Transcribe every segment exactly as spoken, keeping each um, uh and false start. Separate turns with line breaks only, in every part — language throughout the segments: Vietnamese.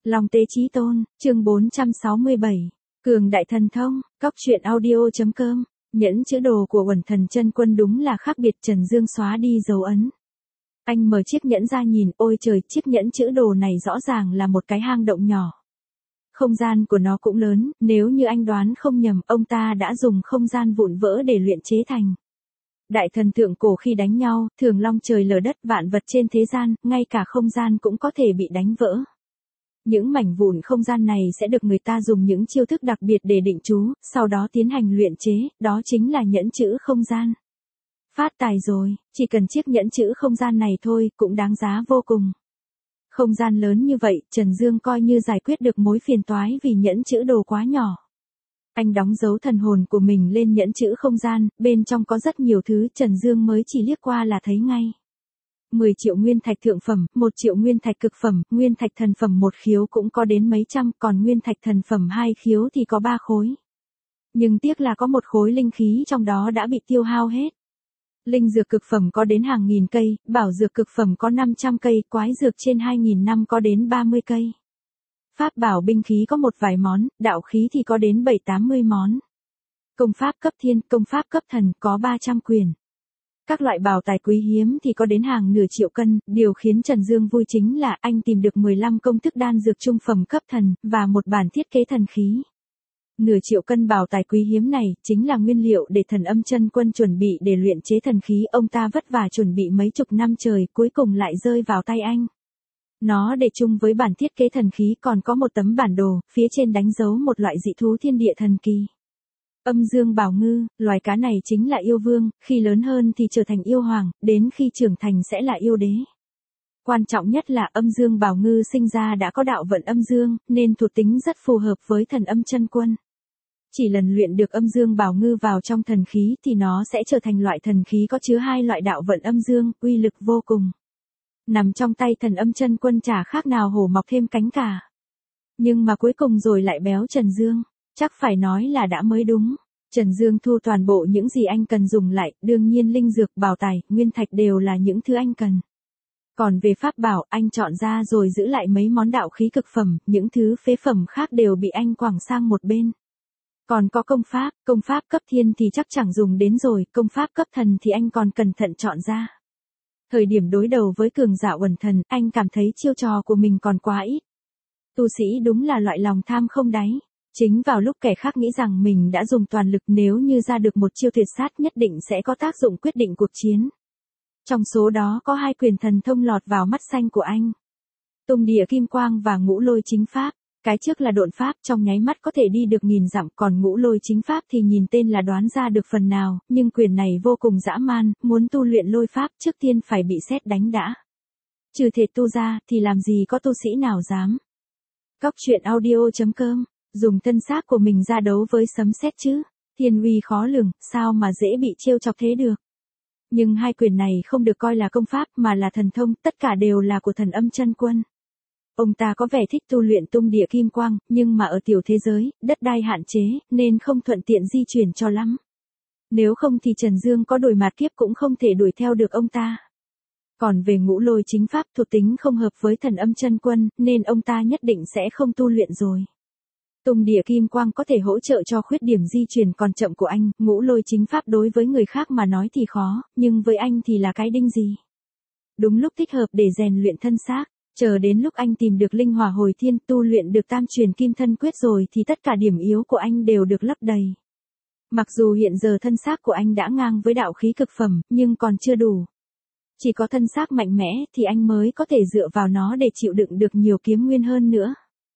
Long Tế Chí Tôn, chương bốn trăm sáu mươi bảy. Cường đại thần thông, cóc truyện audio.com. Nhẫn chữ đồ của Uẩn Thần Chân Quân đúng là khác biệt. Trần Dương xóa đi dấu ấn. Anh mở chiếc nhẫn ra nhìn, ôi trời, chiếc nhẫn chữ đồ này rõ ràng là một cái hang động nhỏ. Không gian của nó cũng lớn, nếu như anh đoán không nhầm, ông ta đã dùng không gian vụn vỡ để luyện chế thành. Đại thần thượng cổ khi đánh nhau, thường long trời lở đất, vạn vật trên thế gian, ngay cả không gian cũng có thể bị đánh vỡ. Những mảnh vụn không gian này sẽ được người ta dùng những chiêu thức đặc biệt để định trú, sau đó tiến hành luyện chế, đó chính là nhẫn chữ không gian. Phát tài rồi, chỉ cần chiếc nhẫn chữ không gian này thôi, cũng đáng giá vô cùng. Không gian lớn như vậy, Trần Dương coi như giải quyết được mối phiền toái vì nhẫn chữ đồ quá nhỏ. Anh đóng dấu thần hồn của mình lên nhẫn chữ không gian, bên trong có rất nhiều thứ Trần Dương mới chỉ liếc qua là thấy ngay. mười triệu nguyên thạch thượng phẩm, một triệu nguyên thạch cực phẩm, nguyên thạch thần phẩm một khiếu cũng có đến mấy trăm, còn nguyên thạch thần phẩm hai khiếu thì có ba khối. Nhưng tiếc là có một khối linh khí trong đó đã bị tiêu hao hết. Linh dược cực phẩm có đến hàng nghìn cây, bảo dược cực phẩm có năm trăm cây, quái dược trên hai nghìn năm có đến ba mươi cây. Pháp bảo binh khí có một vài món, đạo khí thì có đến bảy tám mươi món. Công pháp cấp thiên, công pháp cấp thần có ba trăm quyển. Các loại bảo tài quý hiếm thì có đến hàng nửa triệu cân, điều khiến Trần Dương vui chính là anh tìm được mười lăm công thức đan dược trung phẩm cấp thần, và một bản thiết kế thần khí. Nửa triệu cân bảo tài quý hiếm này, chính là nguyên liệu để Thần Âm Chân Quân chuẩn bị để luyện chế thần khí, ông ta vất vả chuẩn bị mấy chục năm trời, cuối cùng lại rơi vào tay anh. Nó để chung với bản thiết kế thần khí còn có một tấm bản đồ, phía trên đánh dấu một loại dị thú thiên địa thần kỳ. Âm dương bảo ngư, loài cá này chính là yêu vương, khi lớn hơn thì trở thành yêu hoàng, đến khi trưởng thành sẽ là yêu đế. Quan trọng nhất là âm dương bảo ngư sinh ra đã có đạo vận âm dương, nên thuộc tính rất phù hợp với Thần Âm Chân Quân. Chỉ lần luyện được âm dương bảo ngư vào trong thần khí thì nó sẽ trở thành loại thần khí có chứa hai loại đạo vận âm dương, uy lực vô cùng. Nằm trong tay Thần Âm Chân Quân chả khác nào hổ mọc thêm cánh cả. Nhưng mà cuối cùng rồi lại béo Trần Dương, chắc phải nói là đã mới đúng. Trần Dương thu toàn bộ những gì anh cần dùng lại, đương nhiên linh dược, bảo tài, nguyên thạch đều là những thứ anh cần. Còn về pháp bảo, anh chọn ra rồi giữ lại mấy món đạo khí cực phẩm, những thứ phế phẩm khác đều bị anh quẳng sang một bên. Còn có công pháp, công pháp cấp thiên thì chắc chẳng dùng đến rồi, công pháp cấp thần thì anh còn cẩn thận chọn ra. Thời điểm đối đầu với cường giả Uẩn Thần, anh cảm thấy chiêu trò của mình còn quá ít. Tu sĩ đúng là loại lòng tham không đáy. Chính vào lúc kẻ khác nghĩ rằng mình đã dùng toàn lực, nếu như ra được một chiêu tuyệt sát nhất định sẽ có tác dụng quyết định cuộc chiến. Trong số đó có hai quyền thần thông lọt vào mắt xanh của anh. Tung địa kim quang và ngũ lôi chính pháp. Cái trước là độn pháp, trong nháy mắt có thể đi được nghìn dặm, còn ngũ lôi chính pháp thì nhìn tên là đoán ra được phần nào, nhưng quyền này vô cùng dã man, muốn tu luyện lôi pháp trước tiên phải bị sét đánh đã. Trừ thể tu ra, thì làm gì có tu sĩ nào dám. Cóc truyện audio.com, dùng thân xác của mình ra đấu với sấm sét chứ, thiên uy khó lường, sao mà dễ bị trêu chọc thế được. Nhưng hai quyền này không được coi là công pháp mà là thần thông, tất cả đều là của Thần Âm Chân Quân. Ông ta có vẻ thích tu luyện tung địa kim quang, nhưng mà ở tiểu thế giới, đất đai hạn chế, nên không thuận tiện di chuyển cho lắm. Nếu không thì Trần Dương có đuổi mạt kiếp cũng không thể đuổi theo được ông ta. Còn về ngũ lôi chính pháp thuộc tính không hợp với Thần Âm Chân Quân, nên ông ta nhất định sẽ không tu luyện rồi. Tung địa kim quang có thể hỗ trợ cho khuyết điểm di chuyển còn chậm của anh, ngũ lôi chính pháp đối với người khác mà nói thì khó, nhưng với anh thì là cái đinh gì. Đúng lúc thích hợp để rèn luyện thân xác. Chờ đến lúc anh tìm được linh hỏa hồi thiên, tu luyện được tam truyền kim thân quyết rồi thì tất cả điểm yếu của anh đều được lấp đầy. Mặc dù hiện giờ thân xác của anh đã ngang với đạo khí cực phẩm, nhưng còn chưa đủ. Chỉ có thân xác mạnh mẽ thì anh mới có thể dựa vào nó để chịu đựng được nhiều kiếm nguyên hơn nữa.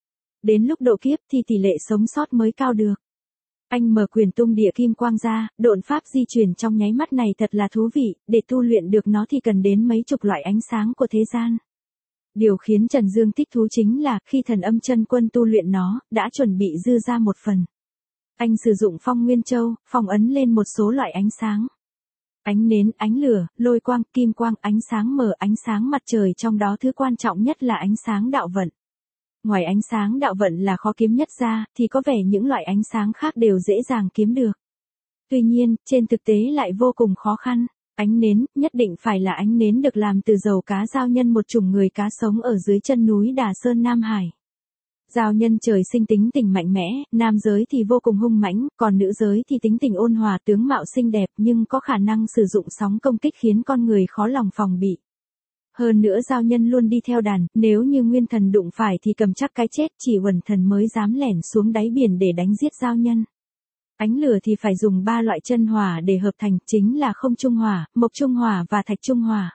Đến lúc độ kiếp thì tỷ lệ sống sót mới cao được. Anh mở quyền tung địa kim quang ra, độn pháp di chuyển trong nháy mắt này thật là thú vị, để tu luyện được nó thì cần đến mấy chục loại ánh sáng của thế gian. Điều khiến Trần Dương thích thú chính là, khi Thần Âm Chân Quân tu luyện nó, đã chuẩn bị dư ra một phần. Anh sử dụng phong nguyên châu, phong ấn lên một số loại ánh sáng. Ánh nến, ánh lửa, lôi quang, kim quang, ánh sáng mờ, ánh sáng mặt trời, trong đó thứ quan trọng nhất là ánh sáng đạo vận. Ngoài ánh sáng đạo vận là khó kiếm nhất ra, thì có vẻ những loại ánh sáng khác đều dễ dàng kiếm được. Tuy nhiên, trên thực tế lại vô cùng khó khăn. Ánh nến, nhất định phải là ánh nến được làm từ dầu cá giao nhân, một chủng người cá sống ở dưới chân núi Đà Sơn Nam Hải. Giao nhân trời sinh tính tình mạnh mẽ, nam giới thì vô cùng hung mãnh, còn nữ giới thì tính tình ôn hòa, tướng mạo xinh đẹp nhưng có khả năng sử dụng sóng công kích khiến con người khó lòng phòng bị. Hơn nữa giao nhân luôn đi theo đàn, nếu như nguyên thần đụng phải thì cầm chắc cái chết, chỉ Uẩn Thần mới dám lẻn xuống đáy biển để đánh giết giao nhân. Ánh lửa thì phải dùng ba loại chân hỏa để hợp thành, chính là không trung hỏa, mộc trung hỏa và thạch trung hỏa.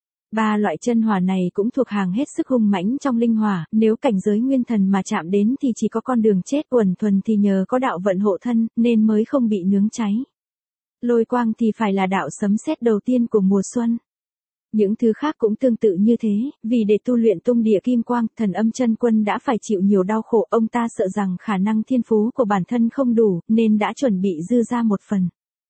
Ba loại chân hỏa này cũng thuộc hàng hết sức hung mãnh trong linh hỏa, nếu cảnh giới nguyên thần mà chạm đến thì chỉ có con đường chết. Uẩn Thuần thì nhờ có đạo vận hộ thân, nên mới không bị nướng cháy. Lôi quang thì phải là đạo sấm sét đầu tiên của mùa xuân. Những thứ khác cũng tương tự như thế, vì để tu luyện tung địa kim quang, Thần Âm Chân Quân đã phải chịu nhiều đau khổ, ông ta sợ rằng khả năng thiên phú của bản thân không đủ, nên đã chuẩn bị dư ra một phần.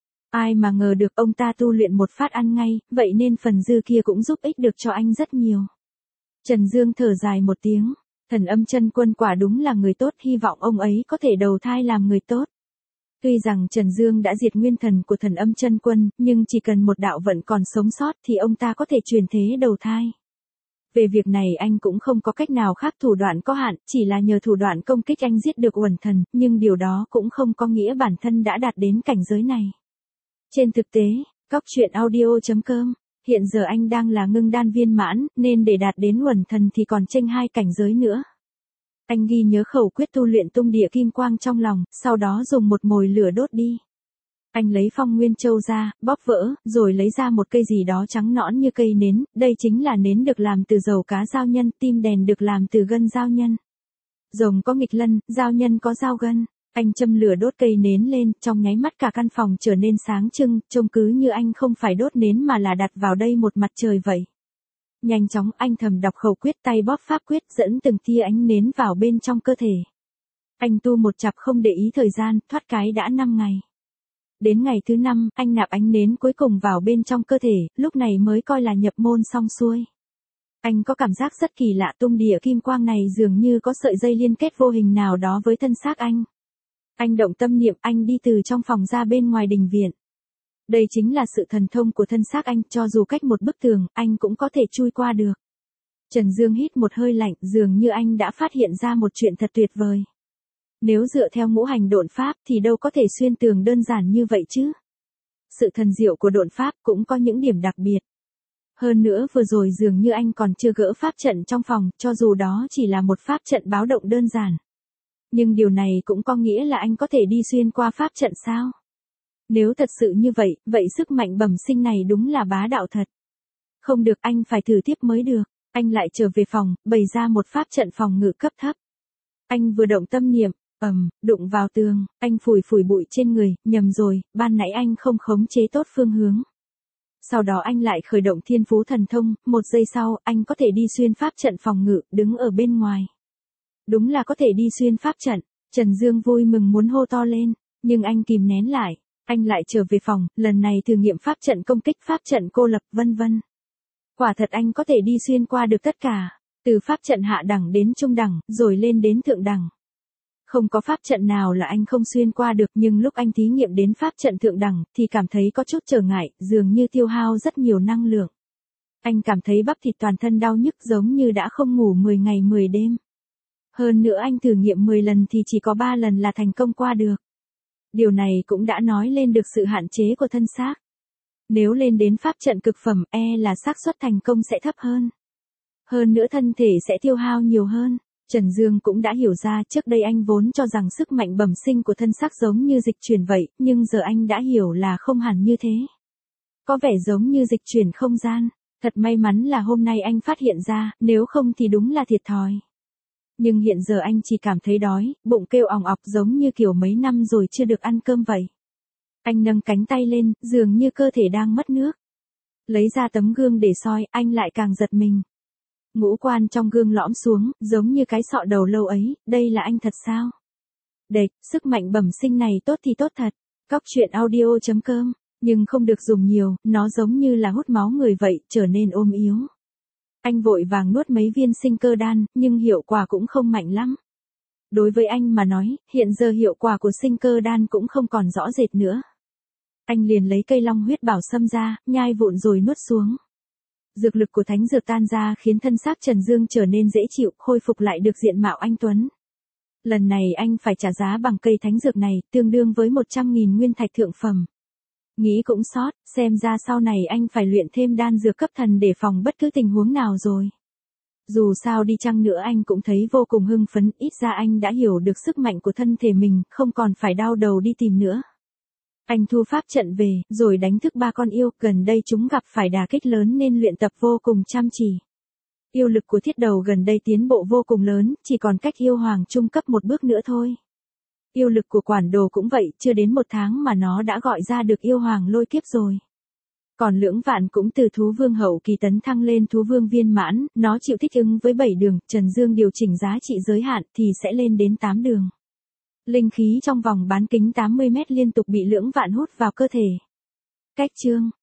Ai mà ngờ được ông ta tu luyện một phát ăn ngay, vậy nên phần dư kia cũng giúp ích được cho anh rất nhiều. Trần Dương thở dài một tiếng, Thần Âm Chân Quân quả đúng là người tốt, hy vọng ông ấy có thể đầu thai làm người tốt. Tuy rằng Trần Dương đã diệt nguyên thần của Thần Âm Chân Quân, nhưng chỉ cần một đạo vận còn sống sót thì ông ta có thể truyền thế đầu thai. Về việc này anh cũng không có cách nào khác, thủ đoạn có hạn, chỉ là nhờ thủ đoạn công kích anh giết được Uẩn Thần, nhưng điều đó cũng không có nghĩa bản thân đã đạt đến cảnh giới này. Trên thực tế, Cóc Truyện Audio chấm com, hiện giờ anh đang là ngưng đan viên mãn, nên để đạt đến Uẩn Thần thì còn chênh hai cảnh giới nữa. Anh ghi nhớ khẩu quyết tu luyện tung địa kim quang trong lòng, sau đó dùng một mồi lửa đốt đi. Anh lấy Phong Nguyên Châu ra, bóp vỡ, rồi lấy ra một cây gì đó trắng nõn như cây nến, đây chính là nến được làm từ dầu cá giao nhân, tim đèn được làm từ gân giao nhân. Rồng có nghịch lân, giao nhân có giao gân. Anh châm lửa đốt cây nến lên, trong nháy mắt cả căn phòng trở nên sáng trưng, trông cứ như anh không phải đốt nến mà là đặt vào đây một mặt trời vậy. Nhanh chóng anh thầm đọc khẩu quyết, tay bóp pháp quyết, dẫn từng tia ánh nến vào bên trong cơ thể. Anh tu một chặp không để ý thời gian, thoát cái đã năm ngày. Đến ngày thứ năm, anh nạp ánh nến cuối cùng vào bên trong cơ thể, lúc này mới coi là nhập môn xong xuôi. Anh có cảm giác rất kỳ lạ, tung địa kim quang này dường như có sợi dây liên kết vô hình nào đó với thân xác anh. Anh động tâm niệm, anh đi từ trong phòng ra bên ngoài đình viện. Đây chính là sự thần thông của thân xác anh, cho dù cách một bức tường, anh cũng có thể chui qua được. Trần Dương hít một hơi lạnh, dường như anh đã phát hiện ra một chuyện thật tuyệt vời. Nếu dựa theo ngũ hành độn pháp thì đâu có thể xuyên tường đơn giản như vậy chứ. Sự thần diệu của độn pháp cũng có những điểm đặc biệt. Hơn nữa vừa rồi dường như anh còn chưa gỡ pháp trận trong phòng, cho dù đó chỉ là một pháp trận báo động đơn giản. Nhưng điều này cũng có nghĩa là anh có thể đi xuyên qua pháp trận sao? Nếu thật sự như vậy, vậy sức mạnh bẩm sinh này đúng là bá đạo thật. Không được, anh phải thử tiếp mới được. Anh lại trở về phòng, bày ra một pháp trận phòng ngự cấp thấp. Anh vừa động tâm niệm, ầm, đụng vào tường, anh phủi phủi bụi trên người, nhầm rồi, ban nãy anh không khống chế tốt phương hướng. Sau đó anh lại khởi động thiên phú thần thông, một giây sau, anh có thể đi xuyên pháp trận phòng ngự, đứng ở bên ngoài. Đúng là có thể đi xuyên pháp trận. Trần Dương vui mừng muốn hô to lên, nhưng anh kìm nén lại. Anh lại trở về phòng, lần này thử nghiệm pháp trận công kích, pháp trận cô lập, vân vân. Quả thật anh có thể đi xuyên qua được tất cả, từ pháp trận hạ đẳng đến trung đẳng, rồi lên đến thượng đẳng. Không có pháp trận nào là anh không xuyên qua được, nhưng lúc anh thí nghiệm đến pháp trận thượng đẳng, thì cảm thấy có chút trở ngại, dường như tiêu hao rất nhiều năng lượng. Anh cảm thấy bắp thịt toàn thân đau nhức giống như đã không ngủ mười ngày mười đêm. Hơn nữa anh thử nghiệm mười lần thì chỉ có ba lần là thành công qua được. Điều này cũng đã nói lên được sự hạn chế của thân xác. Nếu lên đến pháp trận cực phẩm, e là xác suất thành công sẽ thấp hơn. Hơn nữa thân thể sẽ tiêu hao nhiều hơn. Trần Dương cũng đã hiểu ra, trước đây anh vốn cho rằng sức mạnh bẩm sinh của thân xác giống như dịch chuyển vậy, nhưng giờ anh đã hiểu là không hẳn như thế. Có vẻ giống như dịch chuyển không gian. Thật may mắn là hôm nay anh phát hiện ra, nếu không thì đúng là thiệt thòi. Nhưng hiện giờ anh chỉ cảm thấy đói, bụng kêu òng ọc giống như kiểu mấy năm rồi chưa được ăn cơm vậy. Anh nâng cánh tay lên, dường như cơ thể đang mất nước. Lấy ra tấm gương để soi, anh lại càng giật mình. Ngũ quan trong gương lõm xuống, giống như cái sọ đầu lâu ấy, đây là anh thật sao? Đệt, sức mạnh bẩm sinh này tốt thì tốt thật. Cóc Truyện Audio chấm com, nhưng không được dùng nhiều, nó giống như là hút máu người vậy, trở nên ôm yếu. Anh vội vàng nuốt mấy viên sinh cơ đan, nhưng hiệu quả cũng không mạnh lắm. Đối với anh mà nói, hiện giờ hiệu quả của sinh cơ đan cũng không còn rõ rệt nữa. Anh liền lấy cây long huyết bảo sâm ra, nhai vụn rồi nuốt xuống. Dược lực của thánh dược tan ra khiến thân xác Trần Dương trở nên dễ chịu, khôi phục lại được diện mạo anh tuấn. Lần này anh phải trả giá bằng cây thánh dược này, tương đương với một trăm nghìn nguyên thạch thượng phẩm. Nghĩ cũng sót, xem ra sau này anh phải luyện thêm đan dược cấp thần để phòng bất cứ tình huống nào rồi. Dù sao đi chăng nữa anh cũng thấy vô cùng hưng phấn, ít ra anh đã hiểu được sức mạnh của thân thể mình, không còn phải đau đầu đi tìm nữa. Anh thu pháp trận về, rồi đánh thức ba con yêu, gần đây chúng gặp phải đả kích lớn nên luyện tập vô cùng chăm chỉ. Yêu lực của thiết đầu gần đây tiến bộ vô cùng lớn, chỉ còn cách yêu hoàng trung cấp một bước nữa thôi. Yêu lực của quản đồ cũng vậy, chưa đến một tháng mà nó đã gọi ra được yêu hoàng lôi kiếp rồi. Còn lưỡng vạn cũng từ thú vương hậu kỳ tấn thăng lên thú vương viên mãn, nó chịu thích ứng với bảy đường, Trần Dương điều chỉnh giá trị giới hạn thì sẽ lên đến tám đường. Linh khí trong vòng bán kính tám mươi mét liên tục bị lưỡng vạn hút vào cơ thể. Cách chương